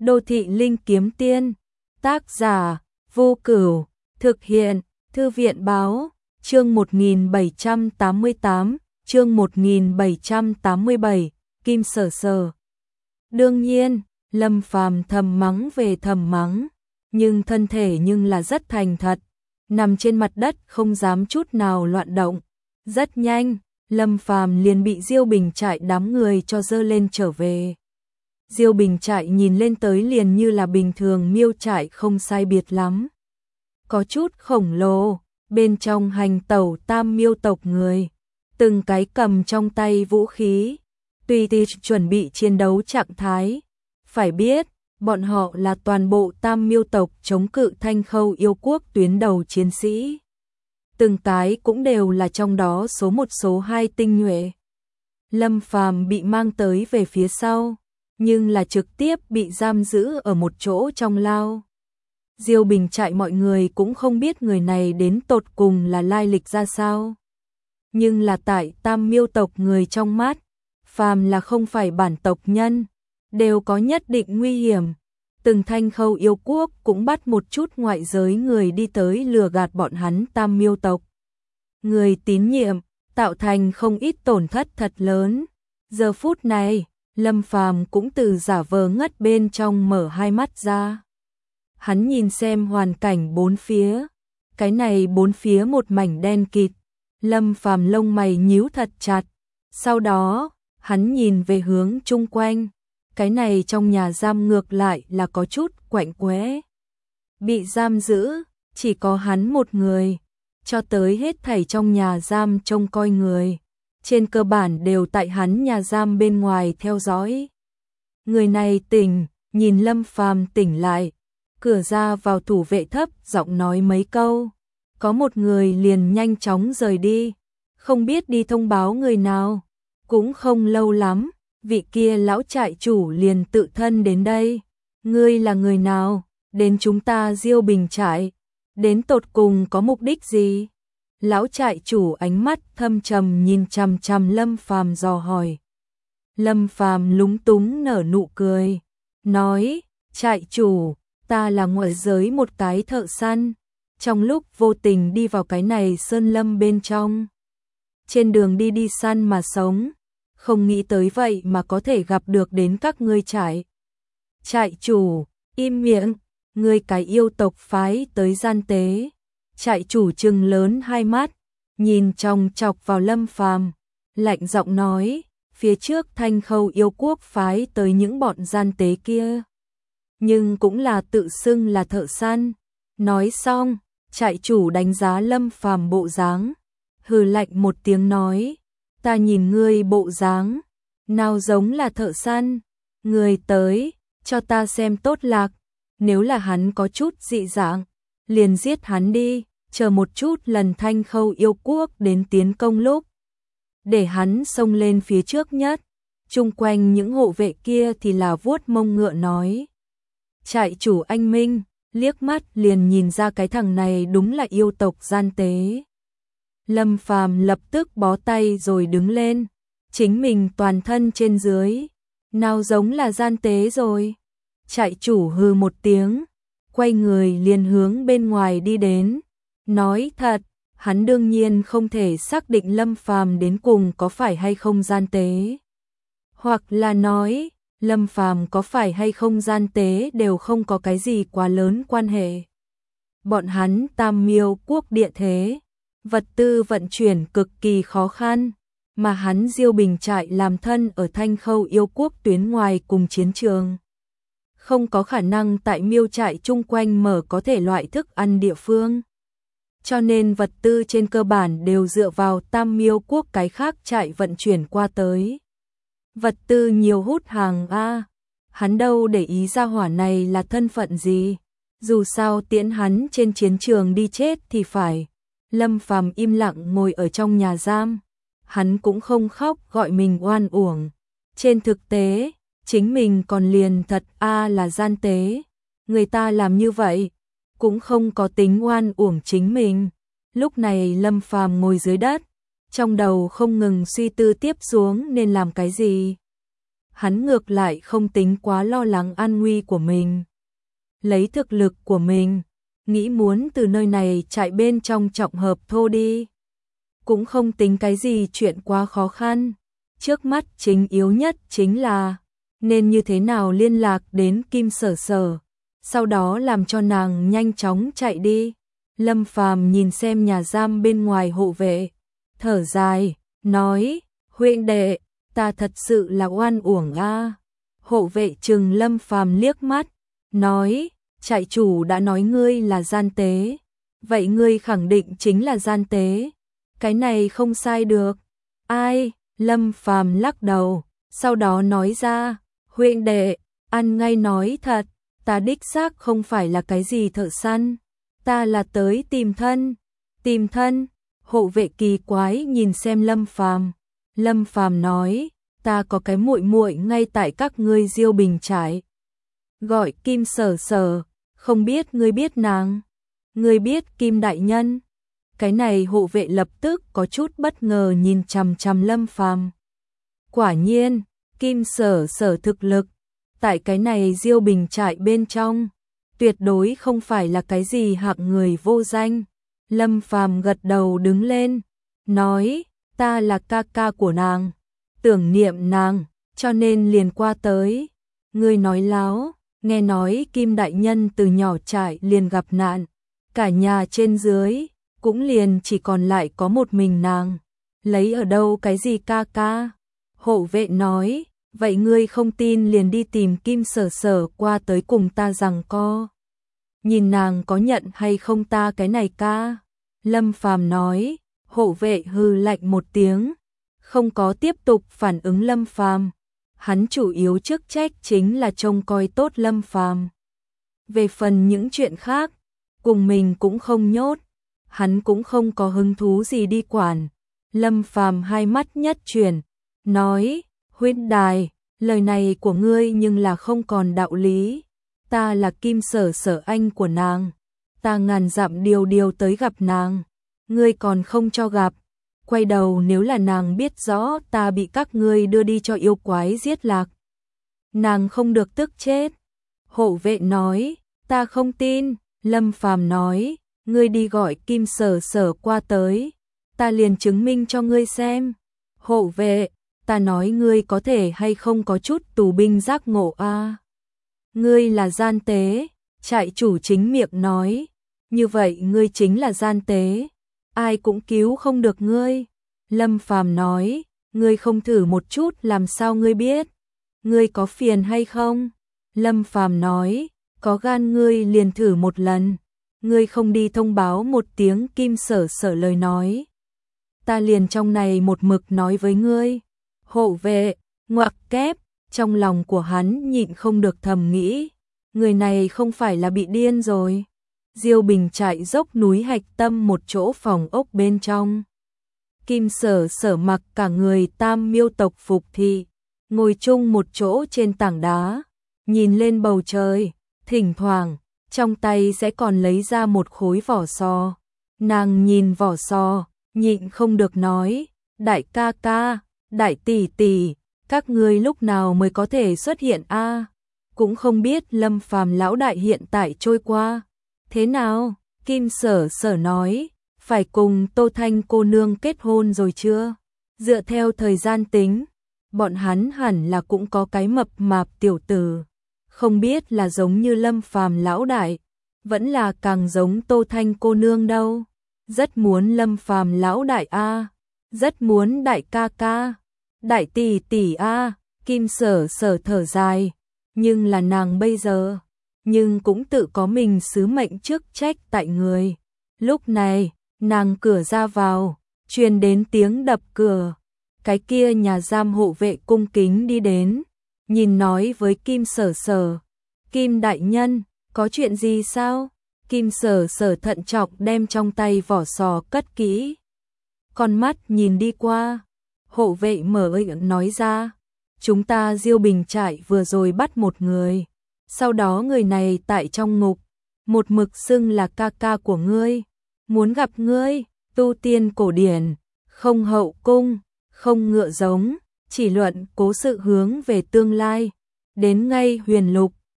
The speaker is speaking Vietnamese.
Đô thị linh kiếm tiên, tác giả, Vô Cửu, thực hiện, Thư viện báo, chương 1788, chương 1787, Kim Sở Sở. Đương nhiên, Lâm Phàm thầm mắng về thầm mắng, nhưng thân thể nhưng là rất thành thật, nằm trên mặt đất không dám chút nào loạn động. Rất nhanh, Lâm Phàm liền bị Diêu Bình Trại đám người cho dơ lên trở về. Diêu Bình Trại nhìn lên tới liền như là bình thường miêu trại không sai biệt lắm. Có chút khổng lồ, bên trong hành tẩu tam miêu tộc người, từng cái cầm trong tay vũ khí, tùy tiện chuẩn bị chiến đấu trạng thái. Phải biết, bọn họ là toàn bộ tam miêu tộc chống cự Thanh Khâu yêu quốc tuyến đầu chiến sĩ. Từng cái cũng đều là trong đó số 1 số 2 tinh nhuệ. Lâm Phàm bị mang tới về phía sau, nhưng là trực tiếp bị giam giữ ở một chỗ trong lao. Diêu Bình Trại mọi người cũng không biết người này đến tột cùng là lai lịch ra sao. Nhưng là tại tam miêu tộc người trong mắt, phàm là không phải bản tộc nhân, đều có nhất định nguy hiểm. Từng Thanh Khâu yêu quốc cũng bắt một chút ngoại giới người đi tới lừa gạt bọn hắn tam miêu tộc. Người tín nhiệm, tạo thành không ít tổn thất thật lớn. Giờ phút này, Lâm Phàm cũng từ giả vờ ngất bên trong mở hai mắt ra. Hắn nhìn xem hoàn cảnh bốn phía, cái này bốn phía một mảnh đen kịt. Lâm Phàm lông mày nhíu thật chặt, sau đó, hắn nhìn về hướng chung quanh, cái này trong nhà giam ngược lại là có chút quạnh quẽ. Bị giam giữ, chỉ có hắn một người, cho tới hết thảy trong nhà giam trông coi người, trên cơ bản đều tại hắn nhà giam bên ngoài theo dõi. Người này tỉnh, nhìn Lâm Phàm tỉnh lại, cửa ra vào thủ vệ thấp giọng nói mấy câu, có một người liền nhanh chóng rời đi, không biết đi thông báo người nào. Cũng không lâu lắm, vị kia lão trại chủ liền tự thân đến đây. Ngươi là người nào? Đến chúng ta Diêu Bình Trại, đến tột cùng có mục đích gì? Lão trại chủ ánh mắt thâm trầm nhìn chằm chằm Lâm Phàm dò hỏi. Lâm Phàm lúng túng nở nụ cười, nói, trại chủ, ta là ngoại giới một cái thợ săn, trong lúc vô tình đi vào cái này sơn lâm bên trong. Trên đường đi săn mà sống, không nghĩ tới vậy mà có thể gặp được đến các ngươi trại. Trại chủ, im miệng, ngươi cái yêu tộc phái tới gian tế. Trại chủ trừng lớn hai mắt, nhìn chòng chọc vào Lâm Phàm, lạnh giọng nói, phía trước Thanh Khâu yêu quốc phái tới những bọn gian tế kia, nhưng cũng là tự xưng là thợ săn. Nói xong, trại chủ đánh giá Lâm Phàm bộ dáng, hừ lạnh một tiếng nói, ta nhìn ngươi bộ dáng, nào giống là thợ săn, ngươi tới, cho ta xem tốt lạc, nếu là hắn có chút dị dạng, liền giết hắn đi, chờ một chút lần Thanh Khâu yêu quốc đến tiến công lúc, để hắn xông lên phía trước nhất. Chung quanh những hộ vệ kia thì là vuốt mông ngựa nói. Trại chủ anh minh, liếc mắt liền nhìn ra cái thằng này đúng là yêu tộc gian tế. Lâm Phàm lập tức bó tay rồi đứng lên, chính mình toàn thân trên dưới, nào giống là gian tế rồi. Trại chủ hừ một tiếng, quay người liền hướng bên ngoài đi đến, nói thật, hắn đương nhiên không thể xác định Lâm Phàm đến cùng có phải hay không gian tế. Hoặc là nói, Lâm Phàm có phải hay không gian tế đều không có cái gì quá lớn quan hệ. Bọn hắn tam miêu quốc địa thế, vật tư vận chuyển cực kỳ khó khăn, mà hắn Diêu Bình Trại làm thân ở Thanh Khâu yêu quốc tuyến ngoài cùng chiến trường. Không có khả năng tại miêu trại chung quanh mở có thể loại thức ăn địa phương. Cho nên vật tư trên cơ bản đều dựa vào tam miêu quốc cái khác trại vận chuyển qua tới. Vật tư nhiều hút hàng a, hắn đâu để ý ra hỏa này là thân phận gì, dù sao tiễn hắn trên chiến trường đi chết thì phải. Lâm Phàm im lặng ngồi ở trong nhà giam, hắn cũng không khóc gọi mình oan uổng. Trên thực tế, chính mình còn liền thật là gian tế, người ta làm như vậy, cũng không có tính oan uổng chính mình. Lúc này Lâm Phàm ngồi dưới đất, trong đầu không ngừng suy tư tiếp xuống nên làm cái gì. hắn ngược lại không tính quá lo lắng an nguy của mình. Lấy thực lực của mình, nghĩ muốn từ nơi này chạy bên trong trọng hợp thô đi. Cũng không tính cái gì chuyện quá khó khăn. Trước mắt chính yếu nhất chính là nên như thế nào liên lạc đến Kim Sở Sở, sau đó làm cho nàng nhanh chóng chạy đi. Lâm Phàm nhìn xem nhà giam bên ngoài hộ vệ, thở dài, nói, huynh đệ, ta thật sự là oan uổng a. Hộ vệ trừng Lâm Phàm liếc mắt, nói, trại chủ đã nói ngươi là gian tế, vậy ngươi khẳng định chính là gian tế, cái này không sai được. Ai? Lâm Phàm lắc đầu, sau đó nói ra, huynh đệ, ăn ngay nói thật, ta đích xác không phải là cái gì thợ săn, ta là tới tìm thân. Tìm thân? Hộ vệ kỳ quái nhìn xem Lâm Phàm. Lâm Phàm nói, ta có cái muội muội ngay tại các ngươi Diêu Bình trại, gọi Kim Sở Sở, không biết ngươi biết nàng? Ngươi biết Kim đại nhân? Cái này hộ vệ lập tức có chút bất ngờ nhìn chằm chằm Lâm Phàm. Quả nhiên, Kim Sở Sở thực lực tại cái này Diêu Bình trại bên trong tuyệt đối không phải là cái gì hạng người vô danh. Lâm Phàm gật đầu đứng lên, nói, ta là ca ca của nàng, tưởng niệm nàng, cho nên liền qua tới. Ngươi nói láo, nghe nói Kim đại nhân từ nhỏ trại liền gặp nạn, cả nhà trên dưới cũng liền chỉ còn lại có một mình nàng, lấy ở đâu cái gì ca ca? Hộ vệ nói, vậy ngươi không tin liền đi tìm Kim Sở Sở qua tới cùng ta giằng co. Nhìn nàng có nhận hay không ta cái này ca? Lâm Phàm nói, hộ vệ hừ lạnh một tiếng, không có tiếp tục phản ứng Lâm Phàm. Hắn chủ yếu chức trách chính là trông coi tốt Lâm Phàm. Về phần những chuyện khác, cùng mình cũng không nhốt, hắn cũng không có hứng thú gì đi quản. Lâm Phàm hai mắt nhất chuyển, nói, huynh đài, lời này của ngươi nhưng là không còn đạo lý. Ta là Kim Sở Sở anh của nàng, ta ngàn dặm điều tới gặp nàng, ngươi còn không cho gặp. Quay đầu nếu là nàng biết rõ ta bị các ngươi đưa đi cho yêu quái giết lạc, nàng không được tức chết. Hộ vệ nói, ta không tin. Lâm Phàm nói, ngươi đi gọi Kim Sở Sở qua tới, ta liền chứng minh cho ngươi xem. Hộ vệ, ta nói ngươi có thể hay không có chút tù binh giác ngộ a? Ngươi là gian tế, trại chủ chính miệng nói, như vậy ngươi chính là gian tế, ai cũng cứu không được ngươi. Lâm Phàm nói, ngươi không thử một chút làm sao ngươi biết? Ngươi có phiền hay không? Lâm Phàm nói, có gan ngươi liền thử một lần, ngươi không đi thông báo một tiếng Kim Sở Sở lời nói, ta liền trong này một mực nói với ngươi. Hộ vệ, ngoặc kép, trong lòng của hắn nhịn không được thầm nghĩ, người này không phải là bị điên rồi. Diêu Bình trại dốc núi hạch tâm một chỗ phòng ốc bên trong. Kim Sở Sở mặc cả người Tam Miêu tộc phục thị, ngồi chung một chỗ trên tảng đá, nhìn lên bầu trời, thỉnh thoảng trong tay sẽ còn lấy ra một khối vỏ sò. Nàng nhìn vỏ sò, nhịn không được nói, đại ca ca, đại tỷ tỷ, các ngươi lúc nào mới có thể xuất hiện a? Cũng không biết Lâm Phàm lão đại hiện tại trôi qua thế nào? Kim Sở Sở nói, phải cùng Tô Thanh cô nương kết hôn rồi chưa? Dựa theo thời gian tính, bọn hắn hẳn là cũng có cái mập mạp tiểu tử, không biết là giống như Lâm Phàm lão đại, vẫn là càng giống Tô Thanh cô nương đâu. Rất muốn Lâm Phàm lão đại a, rất muốn đại ca ca, đại tỷ tỷ a. Kim Sở Sở thở dài, nhưng là nàng bây giờ, nhưng cũng tự có mình sứ mệnh chức trách tại người. Lúc này, nàng cửa ra vào, truyền đến tiếng đập cửa. Cái kia nhà giam hộ vệ cung kính đi đến, nhìn nói với Kim Sở Sở, Kim đại nhân, có chuyện gì sao? Kim Sở Sở thận trọng đem trong tay vỏ sò cất kỹ, con mắt nhìn đi qua. Hộ vệ mở nói ra, chúng ta Diêu Bình trại vừa rồi bắt một người, sau đó người này tại trong ngục, một mực xưng là ca ca của ngươi, muốn gặp ngươi. Tu tiên cổ điển, không hậu cung, không ngựa giống, chỉ luận cố sự hướng về tương lai. Đến ngay huyền lục,